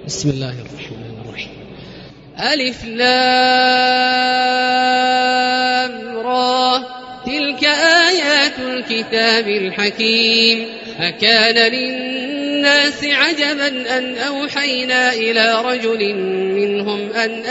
بسم الله الرحمن الرحيم. ألف لام را تلك آيات الكتاب الحكيم. أكان للناس عجبا أن أوحينا إلى رجل منهم أن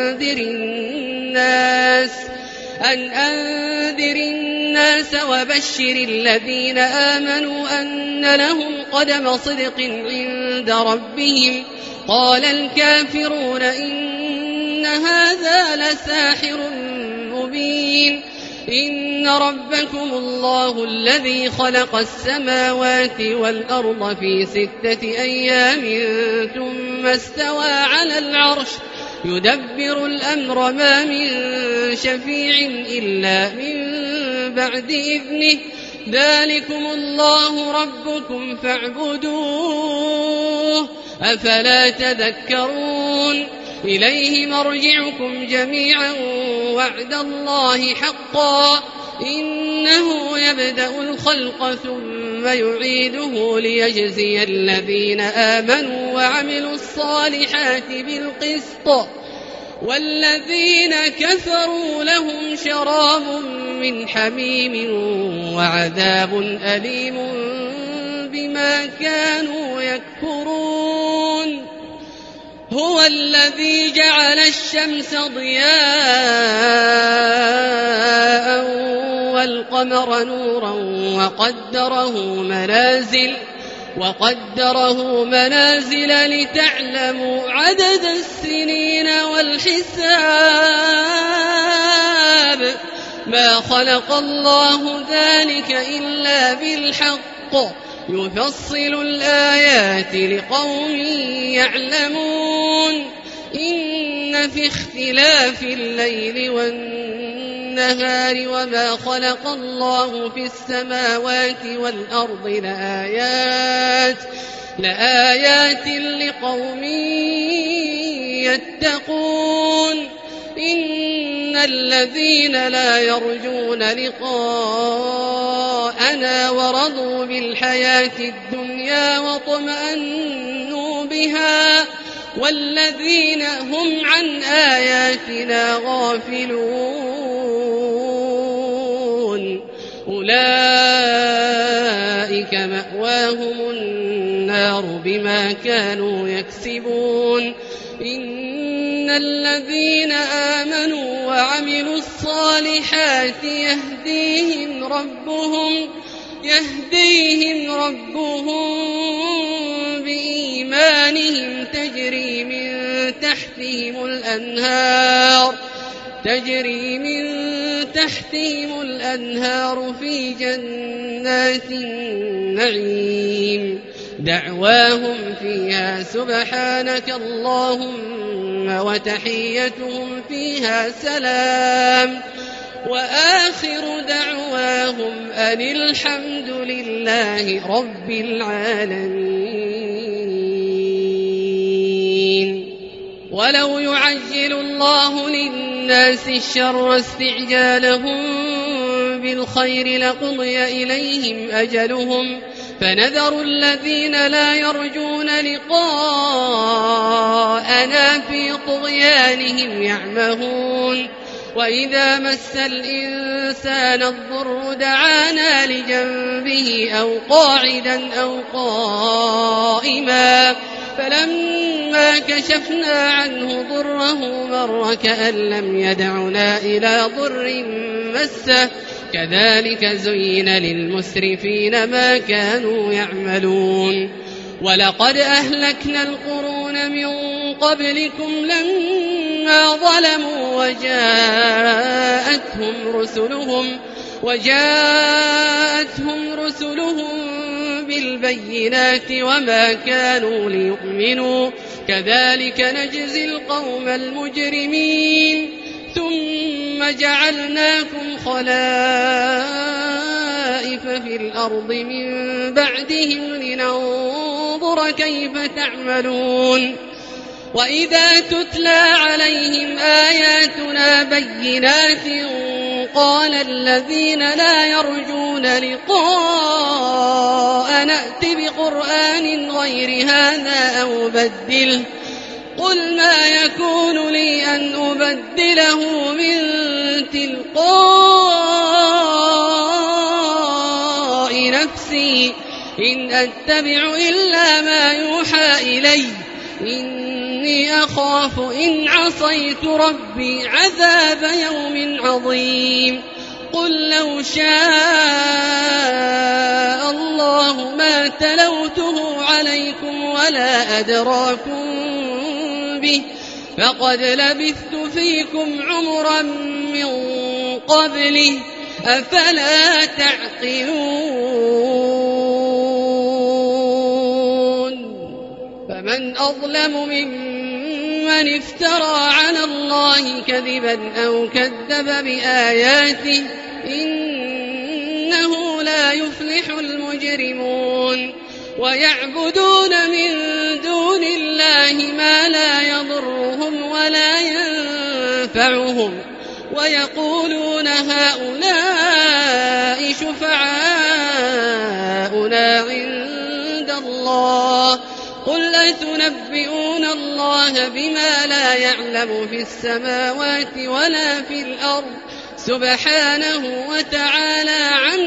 أنذر الناس وبشر الذين آمنوا أن لهم قدم صدق عند ربهم. قال الكافرون إن هذا لساحر مبين. إن ربكم الله الذي خلق السماوات والأرض في 6 أيام ثم استوى على العرش يدبر الأمر ما من شفيع إلا من بعد إذنه. ذلكم الله ربكم فاعبدوه أفلا تذكرون. إليه مرجعكم جميعا وعد الله حقا إنه يبدأ الخلق ثم يعيده ليجزي الذين آمنوا وعملوا الصالحات بالقسط والذين كفروا لهم شراب من حميم وعذاب أليم بما كانوا يكفرون. هو الذي جعل الشمس ضياء والقمر نورا وقدره منازل لتعلموا عدد السنين والحساب. ما خلق الله ذلك إلا بالحق يفصل الآيات لقوم يعلمون. إن في اختلاف الليل والنهار وما خلق الله في السماوات والأرض لآيات لقوم يتقون. إن الذين لا يرجون لقاءنا ورضوا بالحياة الدنيا واطمأنوا بها والذين هم عن آياتنا غافلون أولئك مأواهم النار بما كانوا يكسبون. إن الذين آمنوا وعملوا الصالحات يهديهم ربهم بإيمانهم تجري من تحتهم الأنهار في جنات النعيم. دعواهم فيها سبحانك اللهم وتحيتهم فيها سلام وآخر دعواهم أن الحمد لله رب العالمين. ولو يعجل الله للناس الشر استعجالهم بالخير لقضي إليهم أجلهم فنذر الذين لا يرجون لقاءنا في طغيانهم يعمهون. وإذا مس الإنسان الضر دعانا لجنبه أو قاعدا أو قائما فلما كشفنا عنه ضره مر كأن لم يدعنا إلى ضر مسه كذلك زين للمسرفين ما كانوا يعملون. ولقد أهلكنا القرون من قبلكم لما ظلموا وجاءتهم رسلهم بالبينات وما كانوا ليؤمنوا كذلك نجزي القوم المجرمين. ثم جعلناكم خلائف في الأرض من بعدهم لننظر كيف تعملون. وإذا تتلى عليهم آياتنا بينات قال الذين لا يرجون لقاء نأت بقرآن غير هذا أو بدله قل ما يكون لي أن أبدله من تلقاء نفسي إن أتبع إلا ما يوحى إلي إني أخاف إن عصيت ربي عذاب يوم عظيم قل لو شاء الله ما تلوته عليكم ولا أدراكم به فقد لبثت فيكم عمرا من قبله أفلا تعقلون فمن أظلم ممن افترى على الله كذبا أو كذب بآياته إنه لا يفلح المجرمون ويعبدون من دون الله ما لا يضرهم ولا ينفعهم ويقولون هؤلاء شفعاؤنا عند الله قل أتنبئون الله بما لا يعلم في السماوات ولا في الأرض سبحانه وتعالى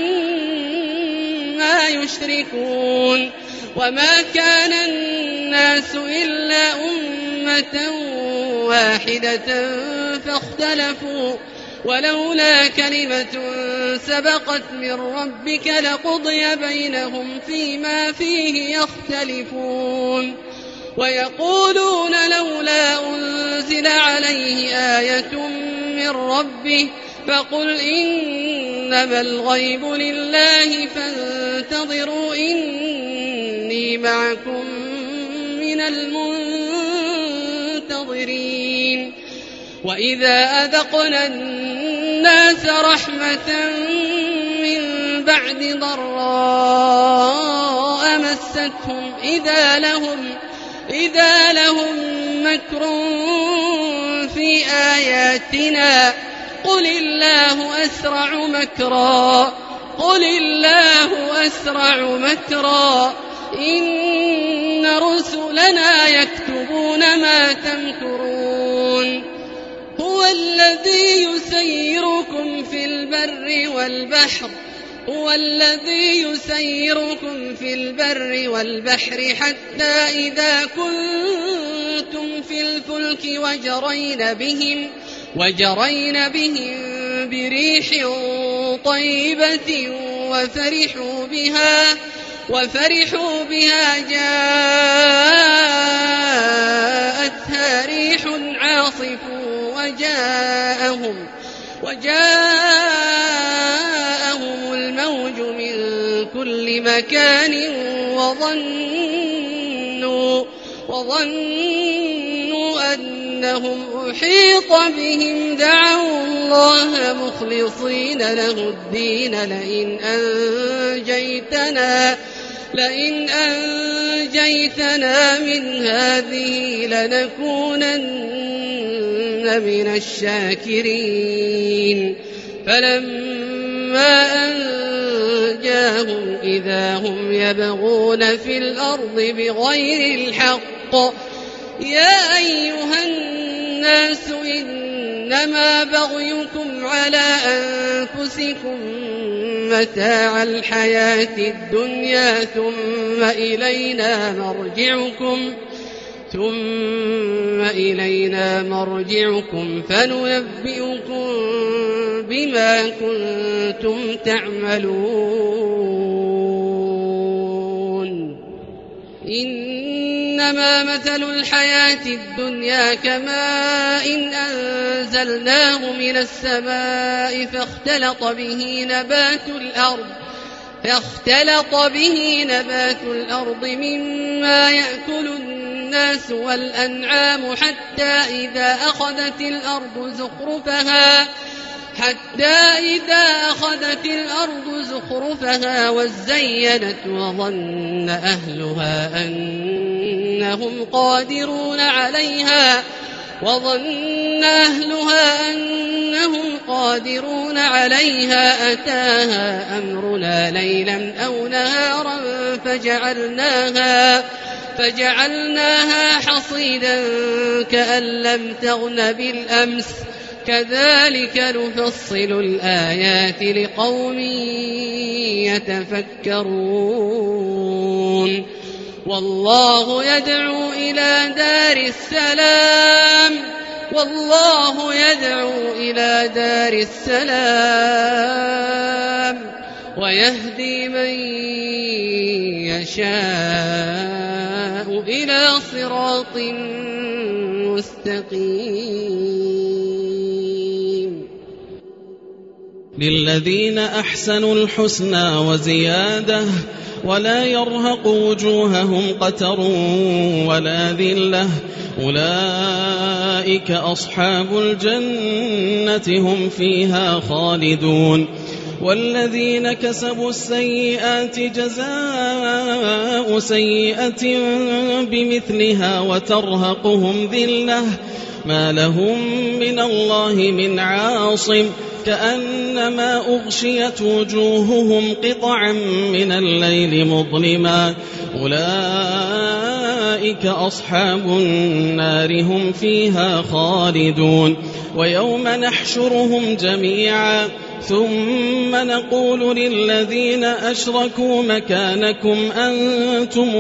عما يشركون وما كان الناس إلا أمة واحدة فاختلفوا ولولا كلمة سبقت من ربك لقضي بينهم فيما فيه يختلفون ويقولون لولا أنزل عليه آية من ربه فقل إنما الغيب لله فانتظروا إني معكم من المنتظرين وإذا أذقنا الناس رحمة من بعد ضراء مستهم إذا لهم مكر في آياتنا قل الله أسرع مكرا إن رسلنا يكتبون ما تمكرون هو الذي يسيركم في البر والبحر حتى إذا كنتم في الفلك وجرين بهم بريح طيبة وفرحوا بها جاءتها ريح عاصف وجاءهم الموج من كل مكان وظنوا أنهم أحيط بهم دعوا الله مخلصين له الدين لئن أنجيتنا من هذه لنكونن من الشاكرين فلما أنجاهم إذا هم يبغون في الأرض بغير الحق يا أيها الناس إنما بغيكم على أنفسكم متاع الحياة الدنيا ثم إلينا مرجعكم فننبئكم بما كنتم تعملون إنما مثل الحياة الدنيا كماء إن أنزلناه من السماء فاختلط به نبات الأرض مما يأكل الناس والأنعام حتى إذا أخذت الأرض زخرفها وزينت وظن أهلها أنهم قادرون عليها أتاها أمرنا ليلا أو نهارا فجعلناها حصيدا كأن لم تغن بالأمس كذلك نفصل الآيات لقوم يتفكرون والله يدعو إلى دار السلام ويهدي من يشاء إلى صراط مستقيم للذين أحسنوا الحسنى وزيادة ولا يرهق وجوههم قتر ولا ذلة أولئك أصحاب الجنة هم فيها خالدون والذين كسبوا السيئات جزاء سيئة بمثلها وترهقهم ذلة ما لهم من الله من عاصم كأنما أغشيت وجوههم قطعا من الليل مظلما أولئك أصحاب النار هم فيها خالدون ويوم نحشرهم جميعا ثم نقول للذين أشركوا مكانكم أنتم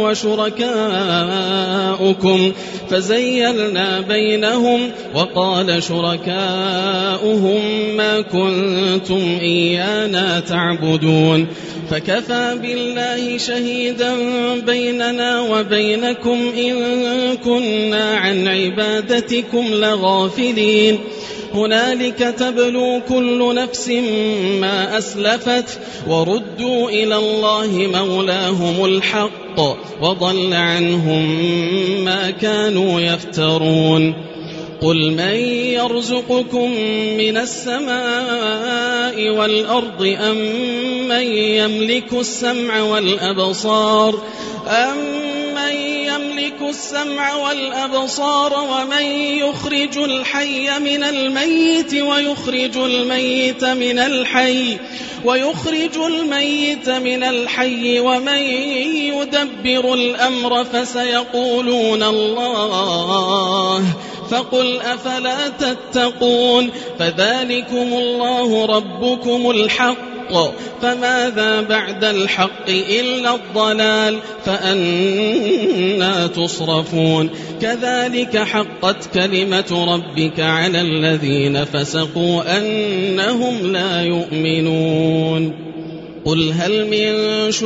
وشركاؤكم فزيلنا بينهم وقال شركاؤهم ما كنتم إيانا تعبدون فكفى بالله شهيدا بيننا وبينكم إن كنا عن عبادتكم لغافلين هنالك تبلو كل نفس ما أسلفت وردوا إلى الله مولاهم الحق وضل عنهم ما كانوا يفترون قل من يرزقكم من السماء والأرض أم من يملك السمع والأبصار ومن يخرج الحي من الميت ويخرج الميت من الحي ومن يدبر الأمر فسيقولون الله فقل أفلا تتقون فذلكم الله ربكم الحق فماذا بعد الحق إلا الضلال فأنى تصرفون كذلك حقت كلمة ربك على الذين فسقوا أنهم لا يؤمنون قل هل من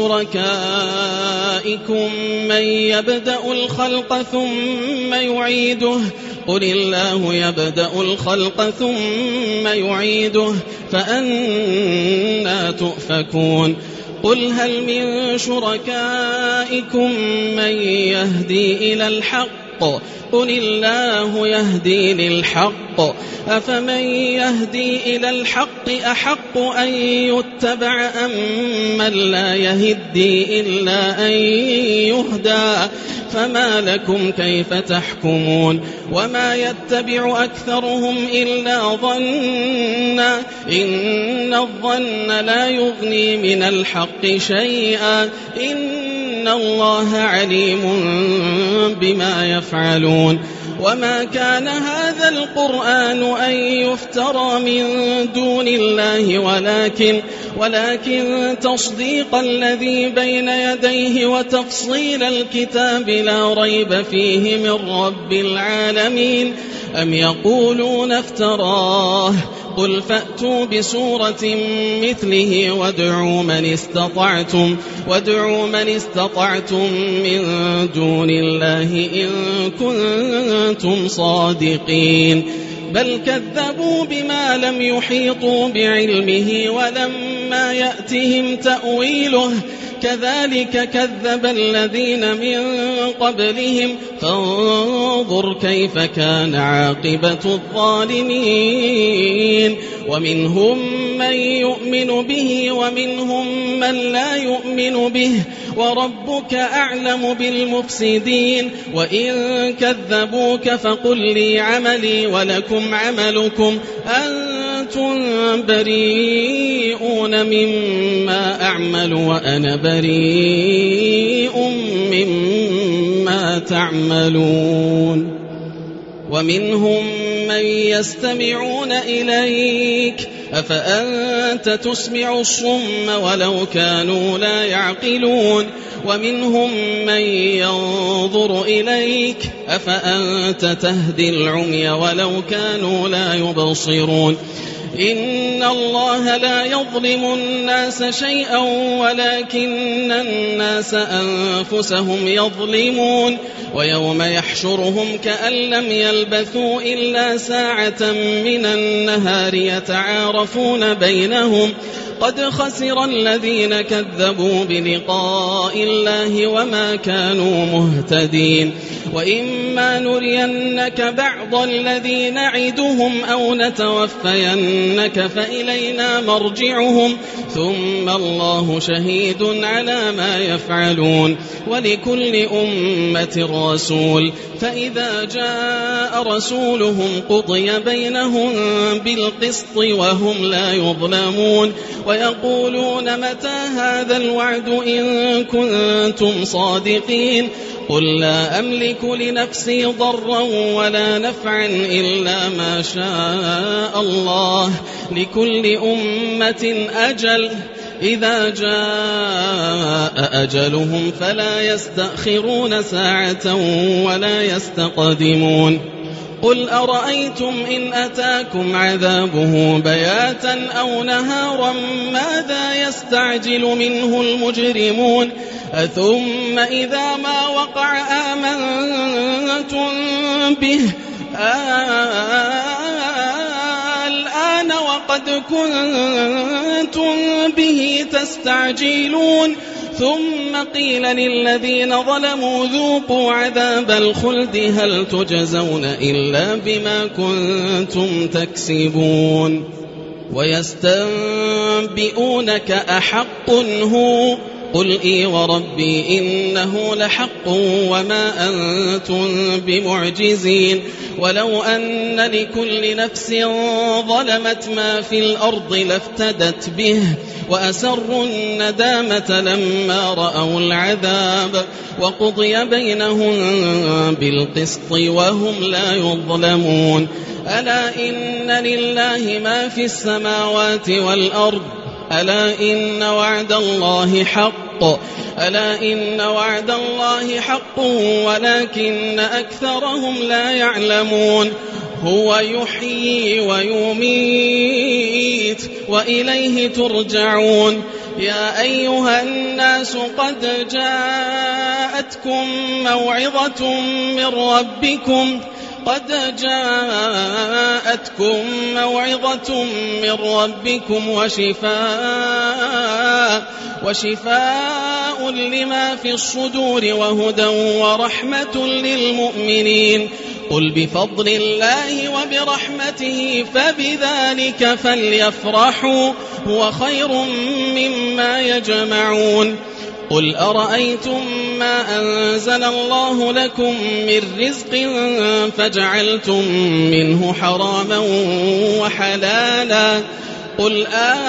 شركائكم من يبدأ الخلق ثم يعيده قل الله يبدأ الخلق ثم يعيده فأنى تؤفكون قل هل من شركائكم من يهدي إلى الحق قل الله يهدي للحق أفمن يهدي إلى الحق أحق أن يتبع أم من لا يهدي إلا أن يهدى فما لكم كيف تحكمون وما يتبع أكثرهم إلا ظنا إن الظن لا يغني من الحق شيئا إن الله عليم بما يفعلون وما كان هذا القرآن أن يفترى من دون الله ولكن تصديق الذي بين يديه وتفصيل الكتاب لا ريب فيه من رب العالمين أم يقولون افتراه قل فأتوا بسورة مثله وادعوا من استطعتم من دون الله إن كنتم صادقين بل كذبوا بما لم يحيطوا بعلمه ولما يأتهم تأويله كذلك كذب الذين من قبلهم فانظر كيف كان عاقبة الظالمين ومنهم من يؤمن به ومنهم من لا يؤمن به وربك أعلم بالمفسدين وإن كذبوك فقل لي عملي ولكم عملكم أنتم بريئون مما أعمل وأنا بريء مما بما تعملون ومنهم من يستمعون إليك أفأنت تسمع الصم ولو كانوا لا يعقلون ومنهم من ينظر إليك أفأنت تهدي العمي ولو كانوا لا يبصرون إن الله لا يظلم الناس شيئا ولكن الناس أنفسهم يظلمون ويوم يحشرهم كأن لم يلبثوا إلا ساعة من النهار يتعارفون بينهم قد خسر الذين كذبوا بلقاء الله وما كانوا مهتدين وإما نرينك بعض الذي نعدهم أو نتوفينك فإلينا مرجعهم ثم الله شهيد على ما يفعلون ولكل أمة رسول فإذا جاء رسولهم قضي بينهم بالقسط وهم لا يظلمون ويقولون متى هذا الوعد إن كنتم صادقين قل لا أملك لنفسي ضرا ولا نفعا إلا ما شاء الله لكل أمة أجل إذا جاء أجلهم فلا يستأخرون ساعة ولا يستقدمون قل أرأيتم إن أتاكم عذابه بياتا أو نهارا ماذا يستعجل منه المجرمون ثم إذا ما وقع آمنتم به الآن وقد كنتم به تستعجلون ثم قيل للذين ظلموا ذوقوا عذاب الخلد هل تجزون إلا بما كنتم تكسبون ويستنبئونك أحق هو قل إي وربي إنه لحق وما أنتم بمعجزين ولو أن لكل نفس ظلمت ما في الأرض لافتدت به وأسروا الندامة لما رأوا العذاب وقضي بينهم بالقسط وهم لا يظلمون ألا إن لله ما في السماوات والأرض ألا إن وعد الله حق ألا إن وعد الله حق ولكن أكثرهم لا يعلمون هو يحيي ويميت وإليه ترجعون يا أيها الناس قد جاءتكم موعظة من ربكم وشفاء لما في الصدور وهدى ورحمة للمؤمنين قل بفضل الله وبرحمته فبذلك فليفرحوا هو خير مما يجمعون قل أرأيتم ما أنزل الله لكم من رزق فجعلتم منه حراما وحلالا قل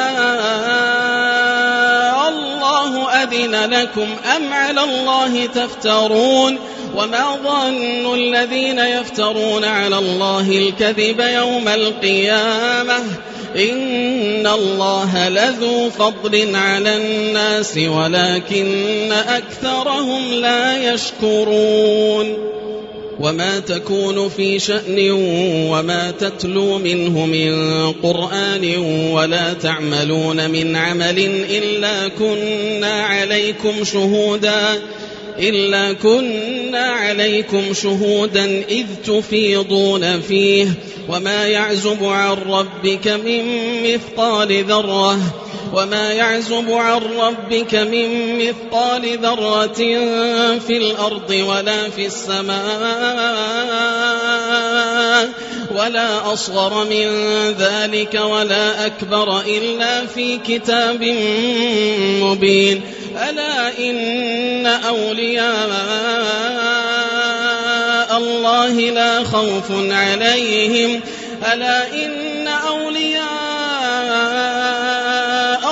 الله أذن لكم أم على الله تفترون وما ظن الذين يفترون على الله الكذب يوم القيامة إن الله لذو فضل على الناس ولكن أكثرهم لا يشكرون وما تكون في شأن وما تتلو منه من قرآن ولا تعملون من عمل إلا كنا عليكم شهودا إذ تفيضون فيه وما يعزب عن ربك من مثقال ذرة في الأرض ولا في السماء ولا أصغر من ذلك ولا أكبر إلا في كتاب مبين ألا إن أولياء الله لا خوف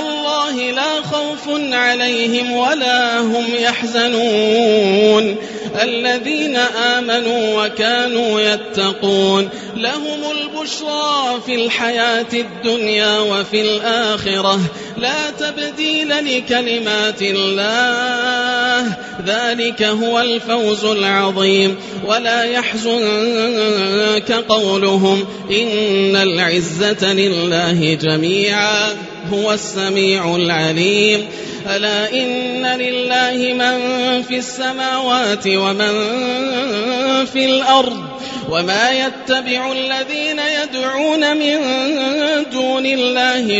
عليهم ولا هم يحزنون الذين آمنوا وكانوا يتقون لهم البشرى في الحياة الدنيا وفي الآخرة لا تبديل لكلمات الله ذلك هو الفوز العظيم ولا يحزنك قولهم إن العزة لله جميعا هو السميع العليم ألا إن لله من في السماوات ومن في الأرض وما يتبع الذين يدعون من دون الله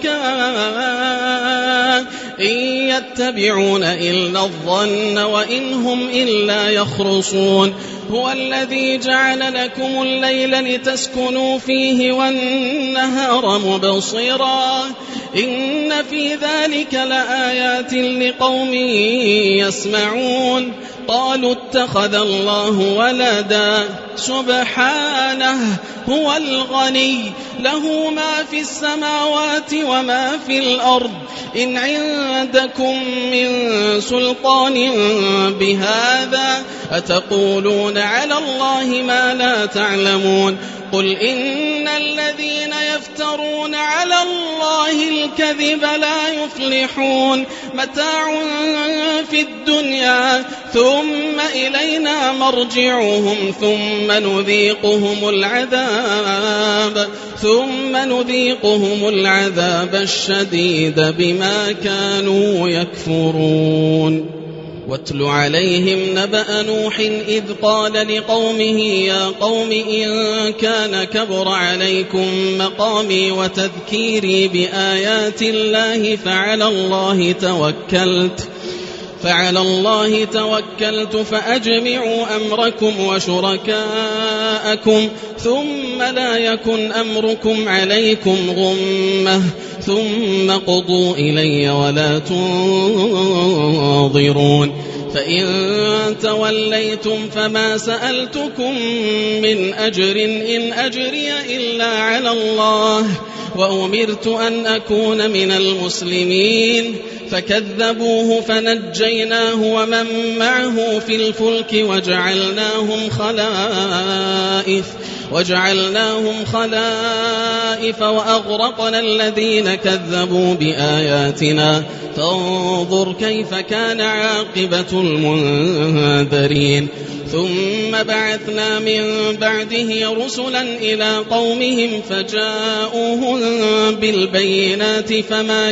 شركاء إن يتبعون إلا الظن وإن هم إلا يخرصون هو الذي جعل لكم الليل لتسكنوا فيه والنهار مبصرا إن في ذلك لآيات لقوم يسمعون قالوا اتخذ الله ولدا سبحانه هو الغني له ما في السماوات وما في الأرض إن عندكم من سلطان بهذا أتقولون على الله ما لا تعلمون قل إن الذين يفترون على الله الكذب لا يفلحون متاع في الدنيا ثم إلينا مرجعهم ثم نذيقهم العذاب الشديد بما كانوا يكفرون واتل عليهم نبأ نوح إذ قال لقومه يا قوم إن كان كبر عليكم مقامي وتذكيري بآيات الله فعلى الله توكلت فأجمعوا أمركم وشركاءكم ثم لا يكن أمركم عليكم غمة ثم قضوا إلي ولا تنظرون فإن توليتم فما سألتكم من أجر إن أجري إلا على الله وأمرت أن أكون من المسلمين فكذبوه فنجيناه ومن معه في الفلك وجعلناهم خلائف وأغرقنا الذين كذبوا بآياتنا فانظر كيف كان عاقبة المنذرين ثم بعثنا من بعده رسلا إلى قومهم فجاءوهم بالبينات فما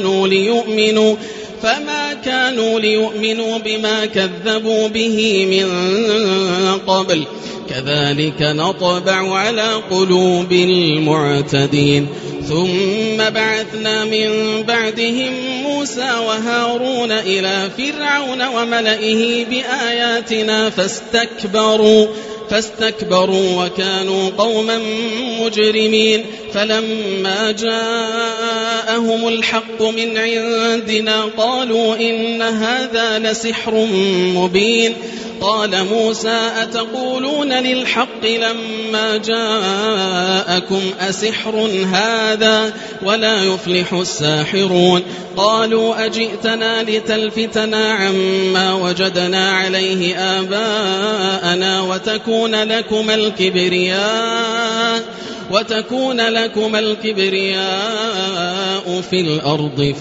كانوا ليؤمنوا بما كذبوا به من قبل كذلك نطبع على قلوب المعتدين ثم بعثنا من بعدهم موسى وهارون إلى فرعون وملئه بآياتنا فاستكبروا وكانوا قوما مجرمين فلما جاءهم الحق من عندنا قالوا إن هذا لسحر مبين قال موسى أتقولون للحق لما جاءكم أسحر هذا ولا يفلح الساحرون قالوا أجئتنا لتلفتنا عما وجدنا عليه آباءنا وتكون لكما الكبرياء في الأرض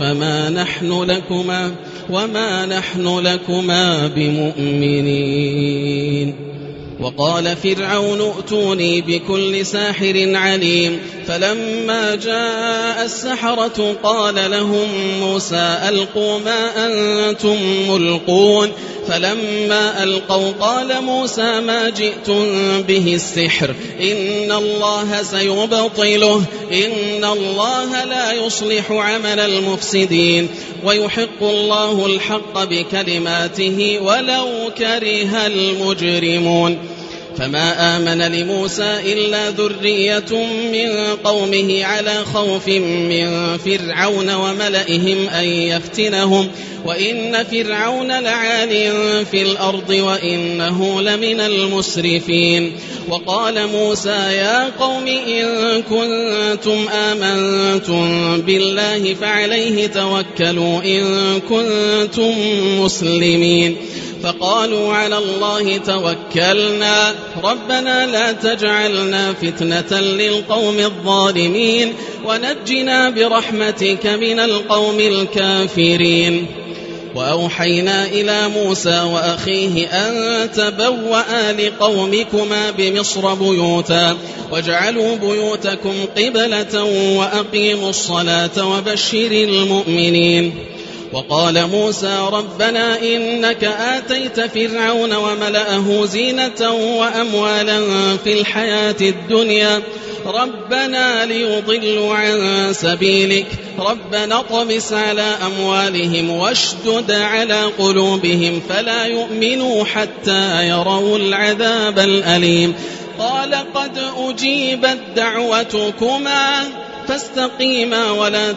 وما نحن لكما بمؤمنين وقال فرعون ائتوني بكل ساحر عليم فلما جاء السحرة قال لهم موسى ألقوا ما أنتم ملقون فلما ألقوا قال موسى ما جئتم به السحر إن الله سيبطله إن الله لا يصلح عمل المفسدين ويحق الله الحق بكلماته ولو كره المجرمون فما آمن لموسى إلا ذرية من قومه على خوف من فرعون وملئهم أن يفتنهم وإن فرعون لعال في الأرض وإنه لمن المسرفين وقال موسى يا قوم إن كنتم آمنتم بالله فعليه توكلوا إن كنتم مسلمين فقالوا على الله توكلنا ربنا لا تجعلنا فتنة للقوم الظالمين ونجنا برحمتك من القوم الكافرين. وأوحينا إلى موسى وأخيه أن تبوأ لقومكما بمصر بيوتا واجعلوا بيوتكم قبلة وأقيموا الصلاة وبشر المؤمنين. وقال موسى ربنا إنك آتيت فرعون وملأه زينة وأموالا في الحياة الدنيا ربنا ليضلوا عن سبيلك ربنا اطمس على أموالهم واشدد على قلوبهم فلا يؤمنوا حتى يروا العذاب الأليم. قال قد أجيبت دعوتكما فاستقيما ولا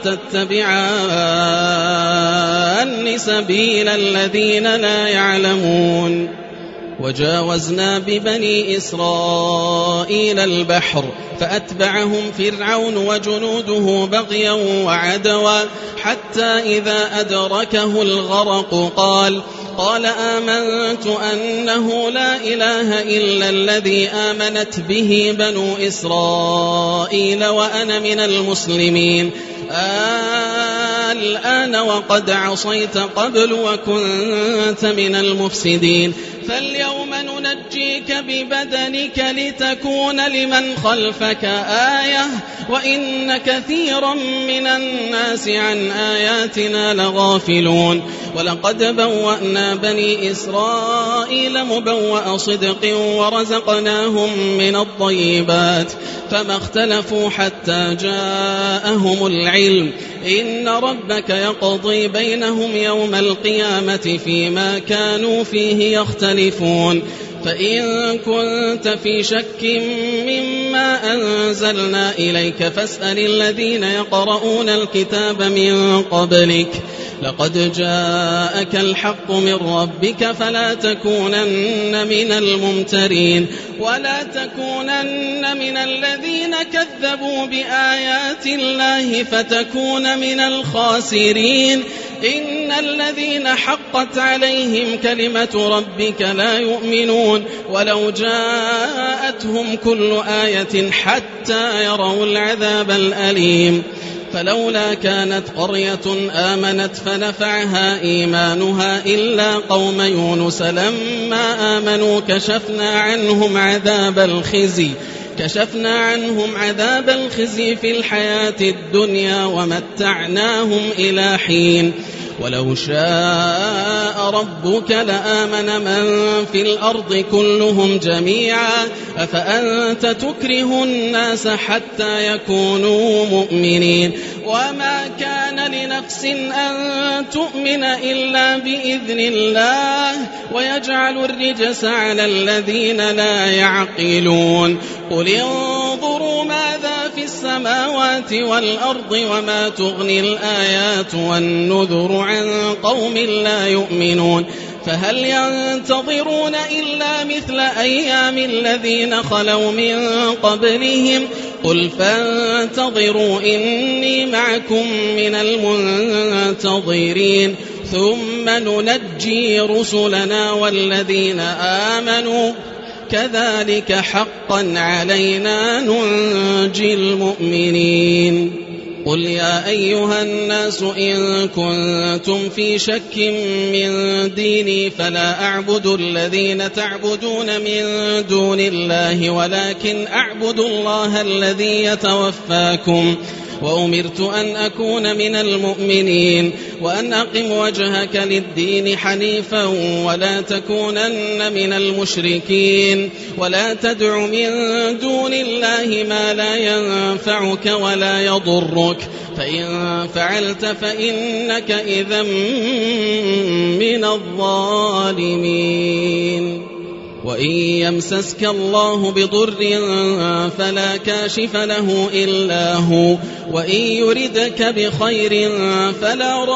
تتبعان سبيل الذين لا يعلمون. وجاوزنا ببني إسرائيل البحر فأتبعهم فرعون وجنوده بغيا وعدوا حتى إذا أدركه الغرق قال آمنت أنه لا إله إلا الذي آمنت به بنو إسرائيل وأنا من المسلمين الآن وقد عصيت قبل وكنت من المفسدين فاليوم ننجيك ببدنك لتكون لمن خلفك آية وإن كثيرا من الناس عن آياتنا لغافلون. ولقد بوأنا بني إسرائيل مبوأ صدق ورزقناهم من الطيبات فما اختلفوا حتى جاءهم العلم إن ربك يقضي بينهم يوم القيامة فيما كانوا فيه يختلفون. فإن كنت في شك مما أنزلنا إليك فاسأل الذين يقرؤون الكتاب من قبلك لقد جاءك الحق من ربك فلا تكونن من الممترين ولا تكونن من الذين كذبوا بآيات الله فتكون من الخاسرين. إن الذين حقت عليهم كلمة ربك لا يؤمنون ولو جاءتهم كل آية حتى يروا العذاب الأليم. فلولا كانت قرية آمنت فنفعها إيمانها إلا قوم يونس لما آمنوا كشفنا عنهم عذاب الخزي في الحياة الدنيا ومتعناهم إلى حين. ولو شاء ربك لآمن من في الأرض كلهم جميعا أفأنت تكره الناس حتى يكونوا مؤمنين وما كان لنفس أن تؤمن إلا بإذن الله ويجعل الرجس على الذين لا يعقلون. قل انظروا ماذا في السماوات والأرض وما تغني الآيات والنذر عن قوم لا يؤمنون فهل ينتظرون إلا مثل أيام الذين خلوا من قبلهم قل فانتظروا إني معكم من المنتظرين ثم ننجي رسلنا والذين آمنوا كذلك حقا علينا ننجي المؤمنين. قل يا أيها الناس إن كنتم في شك من ديني فلا أعبد الذين تعبدون من دون الله ولكن أعبد الله الذي يتوفاكم وأمرت أن أكون من المؤمنين وأن أقم وجهك للدين حنيفا ولا تكونن من المشركين ولا تدع من دون الله ما لا ينفعك ولا يضرك فإن فعلت فإنك إذا من الظالمين. وإن يمسسك الله بضر فلا كاشف له إلا هو وإن يردك بخير فلا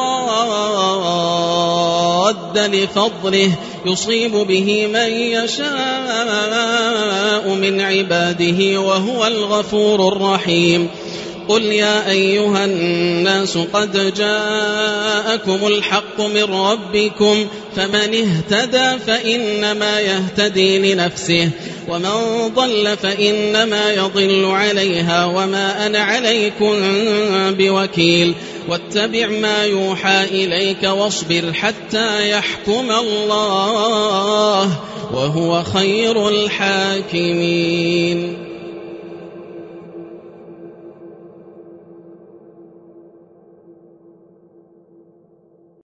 راد لفضله يصيب به من يشاء من عباده وهو الغفور الرحيم. قل يا أيها الناس قد جاءكم الحق من ربكم فمن اهتدى فإنما يهتدي لنفسه ومن ضل فإنما يضل عليها وما أنا عليكم بوكيل واتبع ما يوحى إليك واصبر حتى يحكم الله وهو خير الحاكمين.